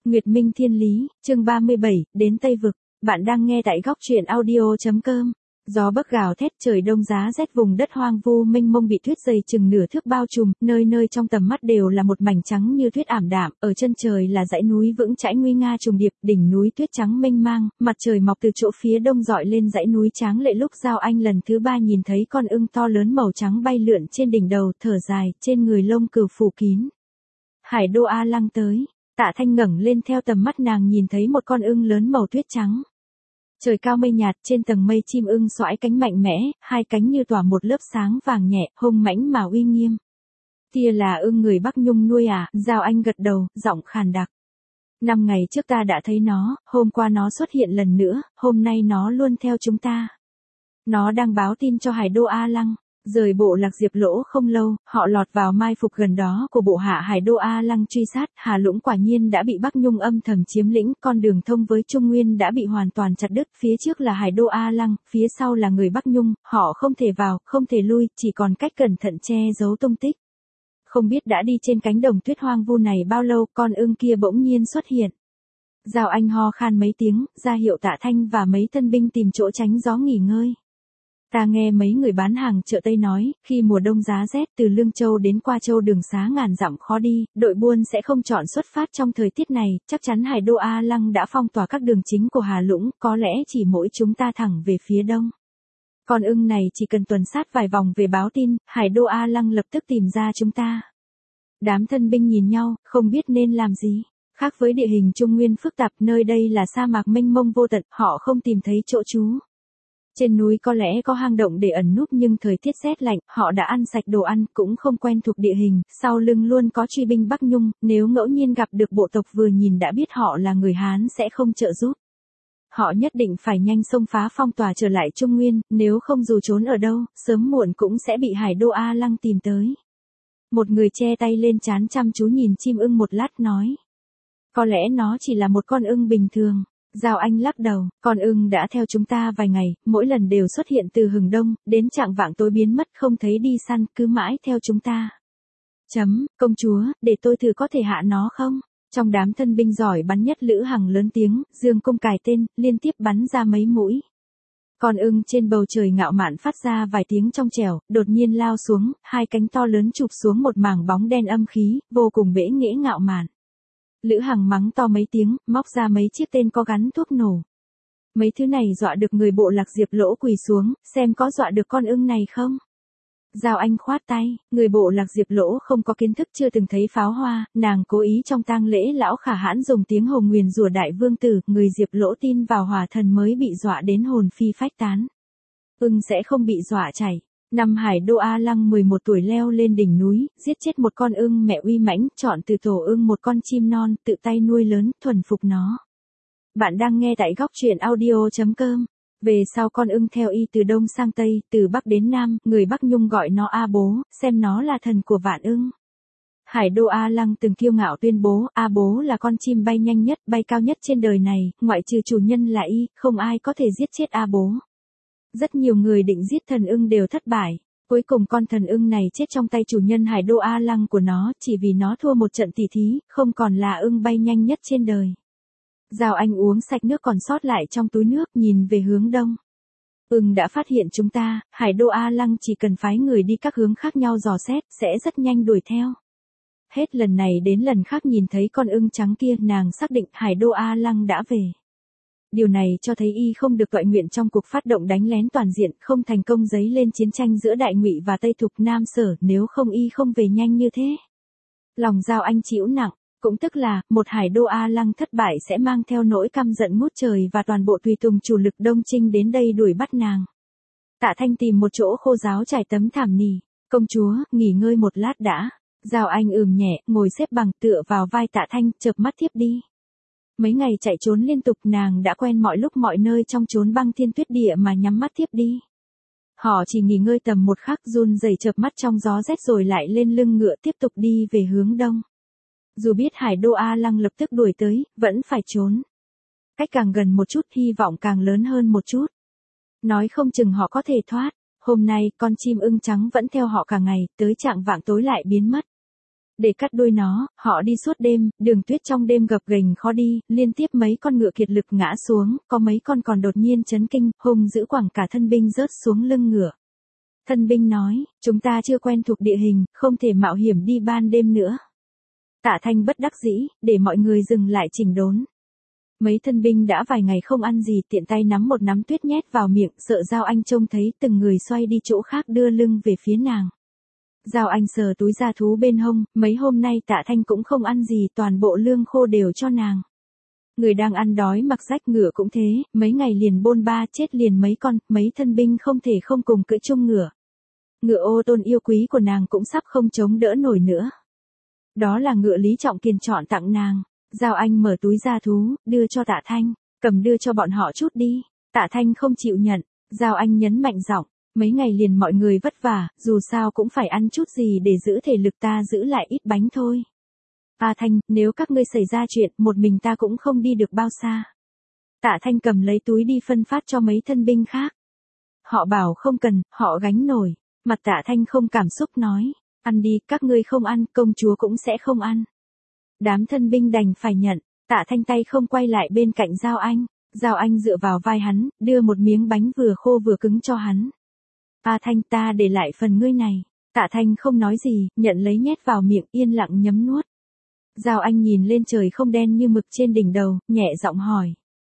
Nguyệt Minh Thiên Lý, chương 37, đến Tây Vực. Bạn đang nghe tại góc truyện audio.com. Gió bấc gào thét, trời đông giá rét, vùng đất hoang vu mênh mông bị tuyết dày chừng nửa thước bao trùm, nơi nơi trong tầm mắt đều là một mảnh trắng như tuyết ảm đạm, ở chân trời là dãy núi vững chãi nguy nga trùng điệp, đỉnh núi tuyết trắng mênh mang, mặt trời mọc từ chỗ phía đông dọi lên dãy núi tráng lệ. Lúc Giao Anh lần thứ 3 nhìn thấy con ưng to lớn màu trắng bay lượn trên đỉnh đầu, thở dài, trên người lông cừu phủ kín. Hải Đô A Lăng tới. Tạ Thanh ngẩng lên, theo tầm mắt nàng nhìn thấy một con ưng lớn màu tuyết trắng. Trời cao mây nhạt, trên tầng mây chim ưng xoãi cánh mạnh mẽ, hai cánh như tỏa một lớp sáng vàng nhẹ, hung mãnh mà uy nghiêm. Kia là ưng người Bắc Nhung nuôi à? Giao Anh gật đầu, giọng khàn đặc. 5 ngày trước ta đã thấy nó, hôm qua nó xuất hiện lần nữa, hôm nay nó luôn theo chúng ta. Nó đang báo tin cho Hải Đô A Lăng. Rời bộ lạc Diệp Lỗ không lâu, họ lọt vào mai phục gần đó của bộ hạ Hải Đô A Lăng truy sát. Hà Lũng quả nhiên đã bị Bắc Nhung âm thầm chiếm lĩnh, con đường thông với Trung Nguyên đã bị hoàn toàn chặt đứt, phía trước là Hải Đô A Lăng, phía sau là người Bắc Nhung, họ không thể vào, không thể lui, chỉ còn cách cẩn thận che giấu tung tích. Không biết đã đi trên cánh đồng tuyết hoang vu này bao lâu, con ưng kia bỗng nhiên xuất hiện. Giao Anh ho khan mấy tiếng, ra hiệu Tạ Thanh và mấy thân binh tìm chỗ tránh gió nghỉ ngơi. Ta nghe mấy người bán hàng chợ Tây nói, khi mùa đông giá rét, từ Lương Châu đến Qua Châu đường xá ngàn dặm khó đi, đội buôn sẽ không chọn xuất phát trong thời tiết này, chắc chắn Hải Đô A Lăng đã phong tỏa các đường chính của Hà Lũng, có lẽ chỉ mỗi chúng ta thẳng về phía đông. Con ưng này chỉ cần tuần sát vài vòng về báo tin, Hải Đô A Lăng lập tức tìm ra chúng ta. Đám thân binh nhìn nhau, không biết nên làm gì. Khác với địa hình Trung Nguyên phức tạp, nơi đây là sa mạc mênh mông vô tận, họ không tìm thấy chỗ trú. Trên núi có lẽ có hang động để ẩn núp, nhưng thời tiết rét lạnh, họ đã ăn sạch đồ ăn, cũng không quen thuộc địa hình, sau lưng luôn có truy binh Bắc Nhung, nếu ngẫu nhiên gặp được bộ tộc vừa nhìn đã biết họ là người Hán sẽ không trợ giúp. Họ nhất định phải nhanh xông phá phong tỏa trở lại Trung Nguyên, nếu không dù trốn ở đâu, sớm muộn cũng sẽ bị Hải Đô A Lăng tìm tới. Một người che tay lên trán chăm chú nhìn chim ưng một lát nói. Có lẽ nó chỉ là một con ưng bình thường. Giao Anh lắc đầu, con ưng đã theo chúng ta vài ngày, mỗi lần đều xuất hiện từ hừng đông, đến chạng vạng tối biến mất, không thấy đi săn, cứ mãi theo chúng ta. Công chúa, để tôi thử có thể hạ nó không? Trong đám thân binh giỏi bắn nhất Lữ Hằng lớn tiếng, dương cung cài tên, liên tiếp bắn ra mấy mũi. Con ưng trên bầu trời ngạo mạn phát ra vài tiếng trong trẻo, đột nhiên lao xuống, hai cánh to lớn chụp xuống một mảng bóng đen âm khí, vô cùng bẽ nghễ ngạo mạn. Lữ Hằng mắng to mấy tiếng, móc ra mấy chiếc tên có gắn thuốc nổ. Mấy thứ này dọa được người bộ lạc Diệp Lỗ quỳ xuống, xem có dọa được con ưng này không? Giao Anh khoát tay, người bộ lạc Diệp Lỗ không có kiến thức, chưa từng thấy pháo hoa, nàng cố ý trong tang lễ lão Khả Hãn dùng tiếng hồng nguyền rủa đại vương tử, người Diệp Lỗ tin vào hỏa thần mới bị dọa đến hồn phi phách tán. Ưng sẽ không bị dọa chảy. Năm Hải Đô A Lăng 11 tuổi leo lên đỉnh núi, giết chết một con ưng mẹ uy mãnh, chọn từ tổ ưng một con chim non, tự tay nuôi lớn, thuần phục nó. Bạn đang nghe tại góc truyện audio.com. Về sau con ưng theo y từ đông sang tây, từ bắc đến nam, người Bắc Nhung gọi nó A Bố, xem nó là thần của vạn ưng. Hải Đô A Lăng từng kiêu ngạo tuyên bố, A Bố là con chim bay nhanh nhất, bay cao nhất trên đời này, ngoại trừ chủ nhân là y, không ai có thể giết chết A Bố. Rất nhiều người định giết thần ưng đều thất bại. Cuối cùng con thần ưng này chết trong tay chủ nhân Hải Đô A Lăng của nó, chỉ vì nó thua một trận tỉ thí, không còn là ưng bay nhanh nhất trên đời. Giao Anh uống sạch nước còn sót lại trong túi nước, nhìn về hướng đông. Ưng đã phát hiện chúng ta, Hải Đô A Lăng chỉ cần phái người đi các hướng khác nhau dò xét, sẽ rất nhanh đuổi theo. Hết lần này đến lần khác nhìn thấy con ưng trắng kia, nàng xác định Hải Đô A Lăng đã về. Điều này cho thấy y không được toại nguyện trong cuộc phát động đánh lén toàn diện, không thành công dấy lên chiến tranh giữa Đại Ngụy và Tây Thục Nam Sở, nếu không y không về nhanh như thế. Lòng Giao Anh chịu nặng, cũng tức là, một Hải Đô A Lăng thất bại sẽ mang theo nỗi căm giận ngút trời và toàn bộ tùy tùng chủ lực Đông Trinh đến đây đuổi bắt nàng. Tạ Thanh tìm một chỗ khô ráo trải tấm thảm nỉ. Công chúa, nghỉ ngơi một lát đã. Giao Anh nhẹ, ngồi xếp bằng tựa vào vai Tạ Thanh, chợp mắt thiếp đi. Mấy ngày chạy trốn liên tục, nàng đã quen mọi lúc mọi nơi trong chốn băng thiên tuyết địa mà nhắm mắt thiếp đi. Họ chỉ nghỉ ngơi tầm một khắc, run rẩy chợp mắt trong gió rét rồi lại lên lưng ngựa tiếp tục đi về hướng đông. Dù biết Hải Đô A Lăng lập tức đuổi tới, vẫn phải trốn. Cách càng gần một chút, hy vọng càng lớn hơn một chút. Nói không chừng họ có thể thoát. Hôm nay, con chim ưng trắng vẫn theo họ cả ngày, tới chạng vạng tối lại biến mất. Để cắt đuôi nó, họ đi suốt đêm, đường tuyết trong đêm gập ghềnh khó đi, liên tiếp mấy con ngựa kiệt lực ngã xuống, có mấy con còn đột nhiên chấn kinh, hung dữ quẳng cả thân binh rớt xuống lưng ngựa. Thân binh nói, chúng ta chưa quen thuộc địa hình, không thể mạo hiểm đi ban đêm nữa. Tạ Thanh bất đắc dĩ, để mọi người dừng lại chỉnh đốn. Mấy thân binh đã vài ngày không ăn gì, tiện tay nắm một nắm tuyết nhét vào miệng, sợ Giao Anh trông thấy từng người xoay đi chỗ khác đưa lưng về phía nàng. Giao Anh sờ túi da thú bên hông, mấy hôm nay Tạ Thanh cũng không ăn gì, toàn bộ lương khô đều cho nàng. Người đang ăn đói mặc rách, ngựa cũng thế, mấy ngày liền bôn ba chết liền mấy con, mấy thân binh không thể không cùng cưỡi chung ngựa. Ngựa Ô Tôn yêu quý của nàng cũng sắp không chống đỡ nổi nữa. Đó là ngựa Lý Trọng Kiền chọn tặng nàng. Giao Anh mở túi da thú, đưa cho Tạ Thanh, cầm đưa cho bọn họ chút đi. Tạ Thanh không chịu nhận, Giao Anh nhấn mạnh giọng, mấy ngày liền mọi người vất vả, dù sao cũng phải ăn chút gì để giữ thể lực, ta giữ lại ít bánh thôi. A Thanh, nếu các ngươi xảy ra chuyện, một mình ta cũng không đi được bao xa. Tạ Thanh cầm lấy túi đi phân phát cho mấy thân binh khác. Họ bảo không cần, họ gánh nổi. Mặt Tạ Thanh không cảm xúc nói, ăn đi, các ngươi không ăn, công chúa cũng sẽ không ăn. Đám thân binh đành phải nhận, Tạ Thanh tay không quay lại bên cạnh Giao Anh. Giao Anh dựa vào vai hắn, đưa một miếng bánh vừa khô vừa cứng cho hắn. A Thanh, ta để lại phần ngươi này. Tạ Thanh không nói gì, nhận lấy nhét vào miệng, yên lặng nhấm nuốt. Giao Anh nhìn lên trời không đen như mực trên đỉnh đầu, nhẹ giọng hỏi.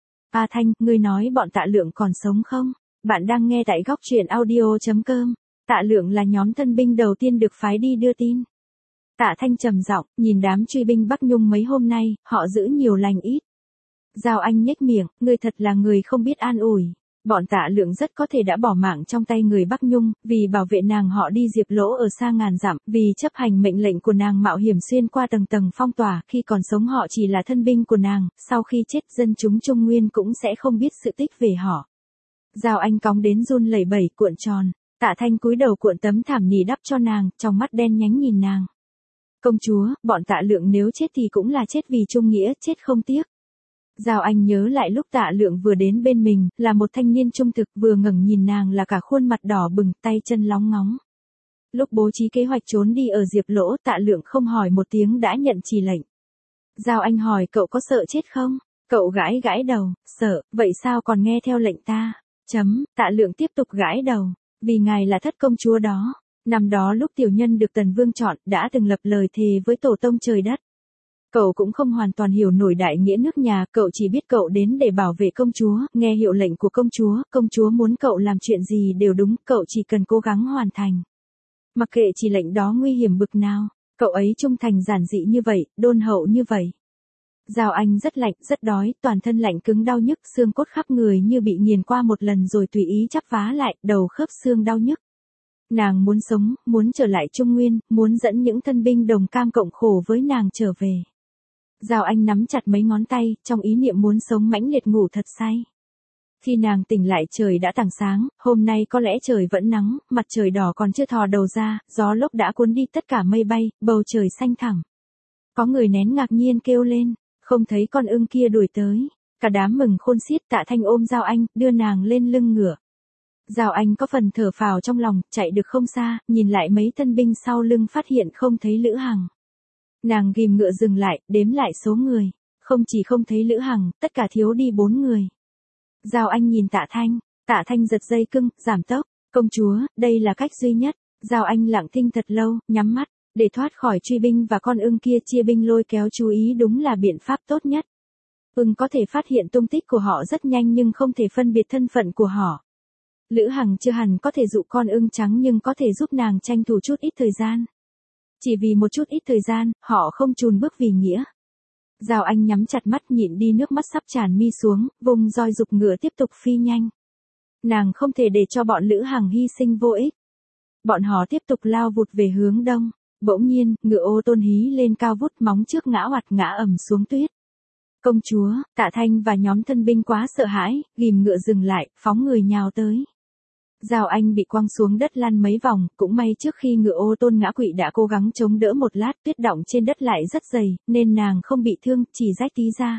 A Thanh, ngươi nói bọn Tạ Lượng còn sống không? Bạn đang nghe tại góc truyện audio.com. Tạ Lượng là nhóm thân binh đầu tiên được phái đi đưa tin. Tạ Thanh trầm giọng, nhìn đám truy binh Bắc Nhung mấy hôm nay, họ giữ nhiều lành ít. Giao Anh nhếch miệng, ngươi thật là người không biết an ủi. Bọn Tạ Lượng rất có thể đã bỏ mạng trong tay người Bắc Nhung, vì bảo vệ nàng họ đi Diệp Lỗ ở xa ngàn dặm, vì chấp hành mệnh lệnh của nàng mạo hiểm xuyên qua tầng tầng phong tỏa, khi còn sống họ chỉ là thân binh của nàng, sau khi chết dân chúng Trung Nguyên cũng sẽ không biết sự tích về họ. Giao Anh cóng đến run lẩy bẩy, cuộn tròn. Tạ Thanh cúi đầu cuộn tấm thảm nỉ đắp cho nàng, trong mắt đen nhánh nhìn nàng. Công chúa, bọn Tạ Lượng nếu chết thì cũng là chết vì trung nghĩa, chết không tiếc. Giao Anh nhớ lại lúc Tạ Lượng vừa đến bên mình, là một thanh niên trung thực, vừa ngẩng nhìn nàng là cả khuôn mặt đỏ bừng, tay chân lóng ngóng. Lúc bố trí kế hoạch trốn đi ở Diệp Lỗ, Tạ Lượng không hỏi một tiếng đã nhận chỉ lệnh. Giao Anh hỏi, cậu có sợ chết không? Cậu gãi gãi đầu, sợ, vậy sao còn nghe theo lệnh ta? Tạ Lượng tiếp tục gãi đầu, vì ngài là thất công chúa đó. Năm đó lúc tiểu nhân được Tần Vương chọn, đã từng lập lời thề với tổ tông trời đất. Cậu cũng không hoàn toàn hiểu nổi đại nghĩa nước nhà, cậu chỉ biết cậu đến để bảo vệ công chúa, nghe hiệu lệnh của công chúa muốn cậu làm chuyện gì đều đúng, cậu chỉ cần cố gắng hoàn thành. Mặc kệ chỉ lệnh đó nguy hiểm bực nào, cậu ấy trung thành giản dị như vậy, đôn hậu như vậy. Giao Anh rất lạnh, rất đói, toàn thân lạnh cứng đau nhức, xương cốt khắp người như bị nghiền qua một lần rồi tùy ý chắp vá lại, đầu khớp xương đau nhức. Nàng muốn sống, muốn trở lại Trung Nguyên, muốn dẫn những thân binh đồng cam cộng khổ với nàng trở về. Giao Anh nắm chặt mấy ngón tay, trong ý niệm muốn sống mãnh liệt ngủ thật say. Khi nàng tỉnh lại trời đã tảng sáng, hôm nay có lẽ trời vẫn nắng, mặt trời đỏ còn chưa thò đầu ra, gió lốc đã cuốn đi tất cả mây bay, bầu trời xanh thẳm. Có người nén ngạc nhiên kêu lên, không thấy con ưng kia đuổi tới. Cả đám mừng khôn xiết. Tạ Thanh ôm Giao Anh, đưa nàng lên lưng ngựa. Giao Anh có phần thở phào trong lòng, chạy được không xa, nhìn lại mấy thân binh sau lưng phát hiện không thấy Lữ Hằng. Nàng ghim ngựa dừng lại, đếm lại số người. Không chỉ không thấy Lữ Hằng, tất cả thiếu đi 4 người. Giao Anh nhìn Tạ Thanh giật dây cưng, giảm tốc. Công chúa, đây là cách duy nhất. Giao Anh lặng thinh thật lâu, nhắm mắt, để thoát khỏi truy binh và con ưng kia chia binh lôi kéo chú ý đúng là biện pháp tốt nhất. Ưng có thể phát hiện tung tích của họ rất nhanh nhưng không thể phân biệt thân phận của họ. Lữ Hằng chưa hẳn có thể dụ con ưng trắng nhưng có thể giúp nàng tranh thủ chút ít thời gian. Chỉ vì một chút ít thời gian, họ không chùn bước vì nghĩa. Giao Anh nhắm chặt mắt nhịn đi nước mắt sắp tràn mi xuống, vùng roi dục ngựa tiếp tục phi nhanh. Nàng không thể để cho bọn Lữ Hằng hy sinh vô ích. Bọn họ tiếp tục lao vụt về hướng đông. Bỗng nhiên, ngựa Ô Tôn hí lên cao vút, móng trước ngã oạt ngã ầm xuống tuyết. Công chúa, Tạ Thanh và nhóm thân binh quá sợ hãi, ghim ngựa dừng lại, phóng người nhào tới. Giao Anh bị quăng xuống đất lăn mấy vòng, cũng may trước khi ngựa Ô Tôn ngã quỵ đã cố gắng chống đỡ một lát, tuyết đọng trên đất lại rất dày, nên nàng không bị thương, chỉ rách tí ra.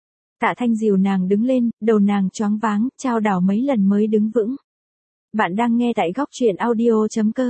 Tạ Thanh dìu nàng đứng lên, đầu nàng choáng váng, chao đảo mấy lần mới đứng vững. Bạn đang nghe tại góc truyện audio.com.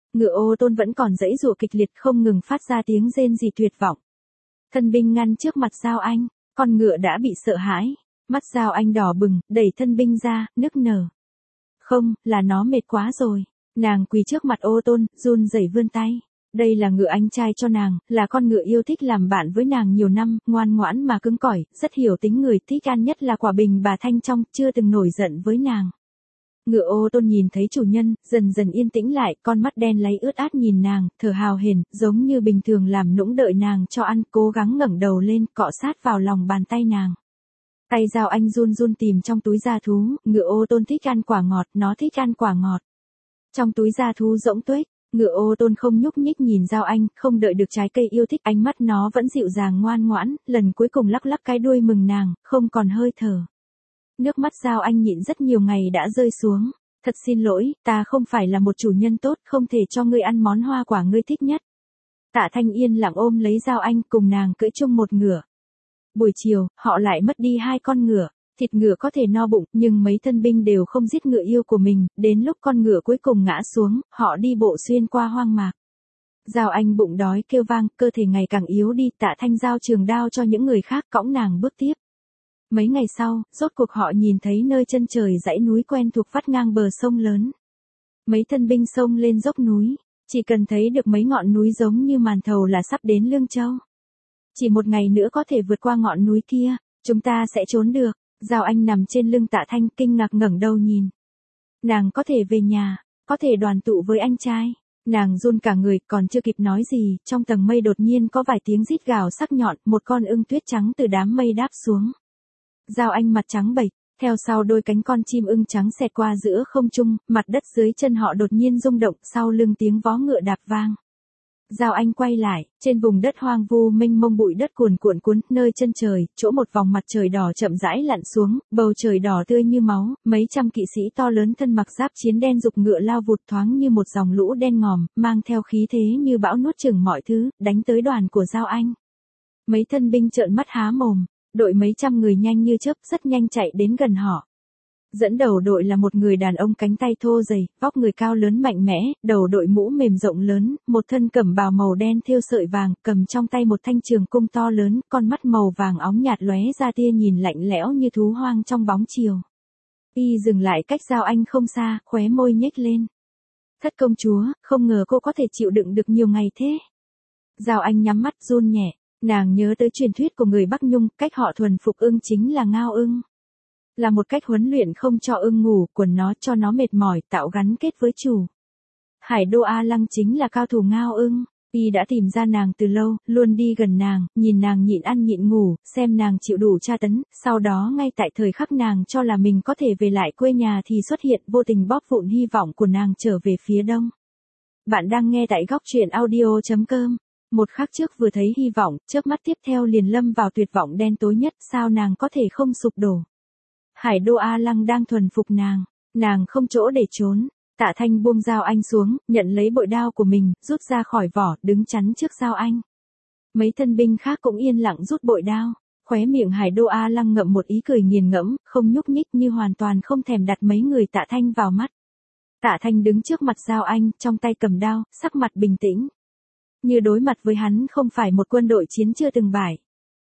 Ngựa ô tôn vẫn còn giãy giụa kịch liệt không ngừng phát ra tiếng rên rỉ tuyệt vọng. Thân binh ngăn trước mặt Giao Anh, con ngựa đã bị sợ hãi, mắt Giao Anh đỏ bừng, đẩy thân binh ra, nức nở. Không, là nó mệt quá rồi. Nàng quỳ trước mặt ô tôn, run rẩy vươn tay. Đây là ngựa anh trai cho nàng, là con ngựa yêu thích làm bạn với nàng nhiều năm, ngoan ngoãn mà cứng cỏi, rất hiểu tính người, thích ăn nhất là quả bình bà thanh trong, chưa từng nổi giận với nàng. Ngựa ô tôn nhìn thấy chủ nhân, dần dần yên tĩnh lại, con mắt đen láy ướt át nhìn nàng, thở hào hển, giống như bình thường làm nũng đợi nàng cho ăn, cố gắng ngẩng đầu lên, cọ sát vào lòng bàn tay nàng. Tay Giao Anh run run tìm trong túi da thú, ngựa ô tôn thích ăn quả ngọt, nó thích ăn quả ngọt. Trong túi da thú rỗng tuếch, ngựa ô tôn không nhúc nhích nhìn Giao Anh, không đợi được trái cây yêu thích, ánh mắt nó vẫn dịu dàng ngoan ngoãn, lần cuối cùng lắc lắc cái đuôi mừng nàng, không còn hơi thở. Nước mắt Giao Anh nhịn rất nhiều ngày đã rơi xuống. Thật xin lỗi, ta không phải là một chủ nhân tốt, không thể cho ngươi ăn món hoa quả ngươi thích nhất. Tạ Thanh yên lặng ôm lấy Giao Anh cùng nàng cưỡi chung một ngựa. Buổi chiều, họ lại mất đi 2 con ngựa. Thịt ngựa có thể no bụng, nhưng mấy thân binh đều không giết ngựa yêu của mình, đến lúc con ngựa cuối cùng ngã xuống, họ đi bộ xuyên qua hoang mạc. Giao Anh bụng đói kêu vang, cơ thể ngày càng yếu đi, Tạ Thanh giao trường đao cho những người khác cõng nàng bước tiếp. Mấy ngày sau, rốt cuộc họ nhìn thấy nơi chân trời dãy núi quen thuộc vắt ngang bờ sông lớn. Mấy thân binh xông lên dốc núi, chỉ cần thấy được mấy ngọn núi giống như màn thầu là sắp đến Lương Châu. Chỉ một ngày nữa có thể vượt qua ngọn núi kia, chúng ta sẽ trốn được. Giao Anh nằm trên lưng Tạ Thanh kinh ngạc ngẩng đầu nhìn. Nàng có thể về nhà, có thể đoàn tụ với anh trai. Nàng run cả người, còn chưa kịp nói gì, trong tầng mây đột nhiên có vài tiếng rít gào sắc nhọn, một con ưng tuyết trắng từ đám mây đáp xuống. Giao Anh mặt trắng bệch, theo sau đôi cánh con chim ưng trắng xẹt qua giữa không trung, mặt đất dưới chân họ đột nhiên rung động, sau lưng tiếng vó ngựa đạp vang. Giao Anh quay lại, trên vùng đất hoang vu mênh mông bụi đất cuồn cuộn cuốn, nơi chân trời, chỗ một vòng mặt trời đỏ chậm rãi lặn xuống, bầu trời đỏ tươi như máu, mấy trăm kỵ sĩ to lớn thân mặc giáp chiến đen giục ngựa lao vụt thoáng như một dòng lũ đen ngòm, mang theo khí thế như bão nuốt chửng mọi thứ, đánh tới đoàn của Giao Anh. Mấy thân binh trợn mắt há mồm, đội mấy trăm người nhanh như chớp rất nhanh chạy đến gần họ. Dẫn đầu đội là một người đàn ông cánh tay thô dày, vóc người cao lớn mạnh mẽ, đầu đội mũ mềm rộng lớn, một thân cẩm bào màu đen thêu sợi vàng, cầm trong tay một thanh trường cung to lớn, con mắt màu vàng óng nhạt lóe ra tia nhìn lạnh lẽo như thú hoang trong bóng chiều. Y dừng lại cách Giao Anh không xa, khóe môi nhếch lên. Thất công chúa, không ngờ cô có thể chịu đựng được nhiều ngày thế. Giao Anh nhắm mắt run nhẹ, nàng nhớ tới truyền thuyết của người Bắc Nhung, cách họ thuần phục ưng chính là ngao ưng. Là một cách huấn luyện không cho ưng ngủ, quần nó cho nó mệt mỏi, tạo gắn kết với chủ. Hải Đô A Lăng chính là cao thủ ngao ưng. Y đã tìm ra nàng từ lâu, luôn đi gần nàng, nhìn nàng nhịn ăn nhịn ngủ, xem nàng chịu đủ tra tấn, sau đó ngay tại thời khắc nàng cho là mình có thể về lại quê nhà thì xuất hiện vô tình bóp vụn hy vọng của nàng trở về phía đông. Bạn đang nghe tại góc truyện audio.com. Một khắc trước vừa thấy hy vọng, chớp mắt tiếp theo liền lâm vào tuyệt vọng đen tối nhất, sao nàng có thể không sụp đổ. Hải Đô A Lăng đang thuần phục nàng không chỗ để trốn. Tạ Thanh buông Giao Anh xuống, nhận lấy bội đao của mình, rút ra khỏi vỏ, đứng chắn trước Giao Anh. Mấy thân binh khác cũng yên lặng rút bội đao, khóe miệng Hải Đô A Lăng ngậm một ý cười nghiền ngẫm, không nhúc nhích như hoàn toàn không thèm đặt mấy người Tạ Thanh vào mắt. Tạ Thanh đứng trước mặt Giao Anh, trong tay cầm đao, sắc mặt bình tĩnh. Như đối mặt với hắn không phải một quân đội chiến chưa từng bại.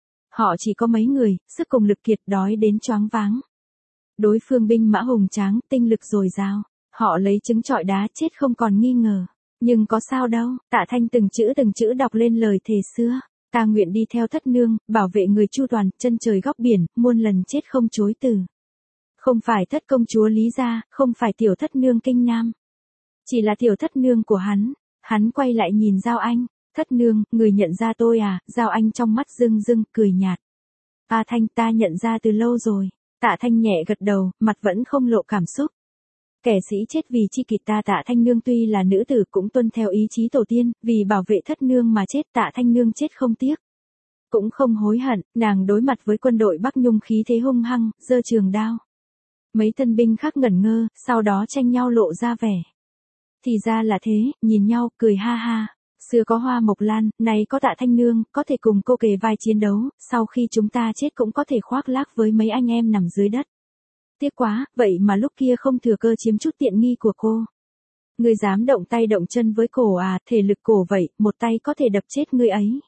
Họ chỉ có mấy người, sức cùng lực kiệt đói đến choáng váng. Đối phương binh mã hùng tráng, tinh lực dồi dào. Họ lấy trứng trọi đá chết không còn nghi ngờ. Nhưng có sao đâu, Tạ Thanh từng chữ đọc lên lời thề xưa. Ta nguyện đi theo thất nương, bảo vệ người chu toàn, chân trời góc biển, muôn lần chết không chối từ. Không phải thất công chúa Lý Gia, không phải tiểu thất nương Kinh Nam. Chỉ là tiểu thất nương của hắn. Hắn quay lại nhìn Giao Anh. Thất nương, người nhận ra tôi à? Giao Anh trong mắt rưng rưng, cười nhạt. A Thanh, ta nhận ra từ lâu rồi. Tạ Thanh nhẹ gật đầu, mặt vẫn không lộ cảm xúc. Kẻ sĩ chết vì chi kỷ ta. Tạ Thanh nương tuy là nữ tử cũng tuân theo ý chí tổ tiên, vì bảo vệ thất nương mà chết. Tạ Thanh nương chết không tiếc. Cũng không hối hận, nàng đối mặt với quân đội Bắc Nhung khí thế hung hăng, giơ trường đao. Mấy thân binh khác ngẩn ngơ, sau đó tranh nhau lộ ra vẻ. Thì ra là thế, nhìn nhau, cười ha ha. Xưa có Hoa Mộc Lan, nay có Tạ Thanh nương, có thể cùng cô kề vai chiến đấu, sau khi chúng ta chết cũng có thể khoác lác với mấy anh em nằm dưới đất. Tiếc quá, vậy mà lúc kia không thừa cơ chiếm chút tiện nghi của cô. Ngươi dám động tay động chân với cổ à, thể lực cổ vậy, một tay có thể đập chết ngươi ấy.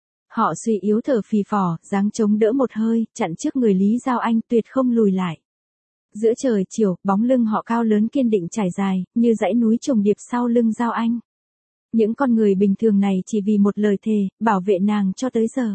Họ suy yếu thở phì phò, dáng chống đỡ một hơi, chặn trước người Lý Giao Anh, tuyệt không lùi lại. Giữa trời chiều, bóng lưng họ cao lớn kiên định trải dài, như dãy núi trùng điệp sau lưng Giao Anh. Những con người bình thường này chỉ vì một lời thề, bảo vệ nàng cho tới giờ.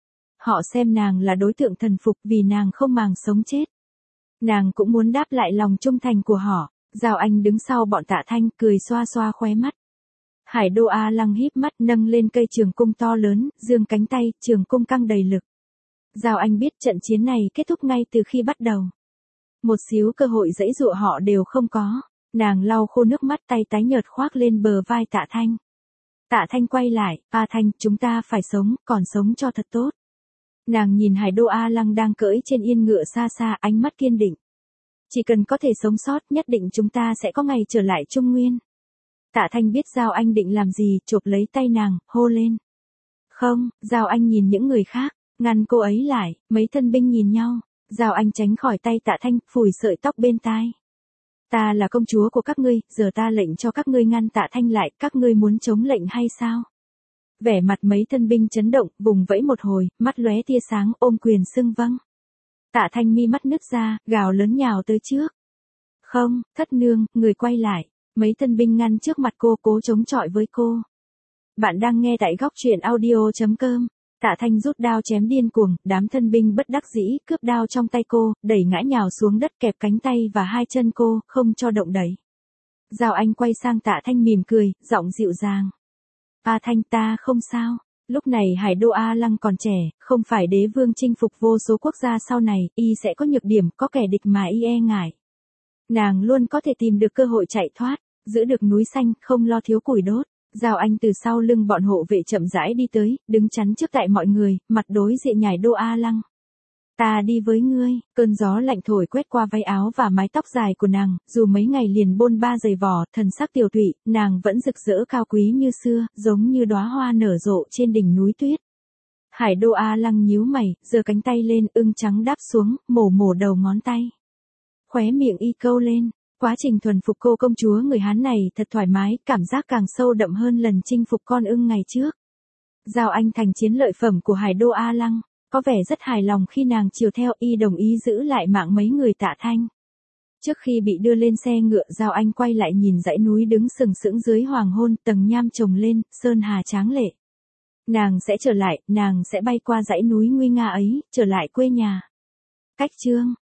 Họ xem nàng là đối tượng thần phục vì nàng không màng sống chết. Nàng cũng muốn đáp lại lòng trung thành của họ. Giao Anh đứng sau bọn Tạ Thanh, cười xoa xoa khóe mắt. Hải Đô A Lăng híp mắt, nâng lên cây trường cung to lớn, giương cánh tay, trường cung căng đầy lực. Giao Anh biết trận chiến này kết thúc ngay từ khi bắt đầu. Một xíu cơ hội giãy giụa họ đều không có. Nàng lau khô nước mắt, tay tái nhợt khoác lên bờ vai Tạ Thanh. Tạ Thanh quay lại, A Thanh, chúng ta phải sống, còn sống cho thật tốt. Nàng nhìn Hải Đô A Lăng đang cưỡi trên yên ngựa xa xa, ánh mắt kiên định. Chỉ cần có thể sống sót, nhất định chúng ta sẽ có ngày trở lại Trung Nguyên. Tạ Thanh biết Giao Anh định làm gì, chộp lấy tay nàng, hô lên. Không, Giao Anh nhìn những người khác, ngăn cô ấy lại, mấy thân binh nhìn nhau. Giao Anh tránh khỏi tay Tạ Thanh, phủi sợi tóc bên tai. Ta là công chúa của các ngươi, giờ ta lệnh cho các ngươi ngăn Tạ Thanh lại, các ngươi muốn chống lệnh hay sao? Vẻ mặt mấy thân binh chấn động, vùng vẫy một hồi, mắt lóe tia sáng, ôm quyền xưng vâng. Tạ Thanh mi mắt nứt ra, gào lớn nhào tới trước. Không, thất nương, người quay lại. Mấy thân binh ngăn trước mặt cô, cố chống chọi với cô. Bạn đang nghe tại góc truyện audio.com. Tạ Thanh rút đao chém điên cuồng, đám thân binh bất đắc dĩ, cướp đao trong tay cô, đẩy ngã nhào xuống đất, kẹp cánh tay và hai chân cô, không cho động đẩy. Giao Anh quay sang Tạ Thanh mỉm cười, giọng dịu dàng. A Thanh, ta không sao. Lúc này Hải Đô A Lăng còn trẻ, không phải đế vương chinh phục vô số quốc gia sau này, y sẽ có nhược điểm, có kẻ địch mà y e ngại. Nàng luôn có thể tìm được cơ hội chạy thoát, giữ được núi xanh, không lo thiếu củi đốt. Giao Anh từ sau lưng bọn hộ vệ chậm rãi đi tới, đứng chắn trước tại mọi người, mặt đối diện Hải Đô A Lăng. Ta đi với ngươi, cơn gió lạnh thổi quét qua váy áo và mái tóc dài của nàng, dù mấy ngày liền bôn ba giày vò, thần sắc tiều tụy, nàng vẫn rực rỡ cao quý như xưa, giống như đóa hoa nở rộ trên đỉnh núi tuyết. Hải Đô A Lăng nhíu mày, giơ cánh tay lên, ưng trắng đáp xuống, mổ đầu ngón tay. Khóe miệng y câu lên, quá trình thuần phục cô công chúa người Hán này thật thoải mái, cảm giác càng sâu đậm hơn lần chinh phục con ưng ngày trước. Giao Anh thành chiến lợi phẩm của Hải Đô A Lăng. Có vẻ rất hài lòng khi nàng chiều theo, y đồng ý giữ lại mạng mấy người Tạ Thanh. Trước khi bị đưa lên xe ngựa, Giao Anh quay lại nhìn dãy núi đứng sừng sững dưới hoàng hôn, tầng nham chồng lên, sơn hà tráng lệ. Nàng sẽ trở lại, nàng sẽ bay qua dãy núi nguy nga ấy, trở lại quê nhà. Cách chương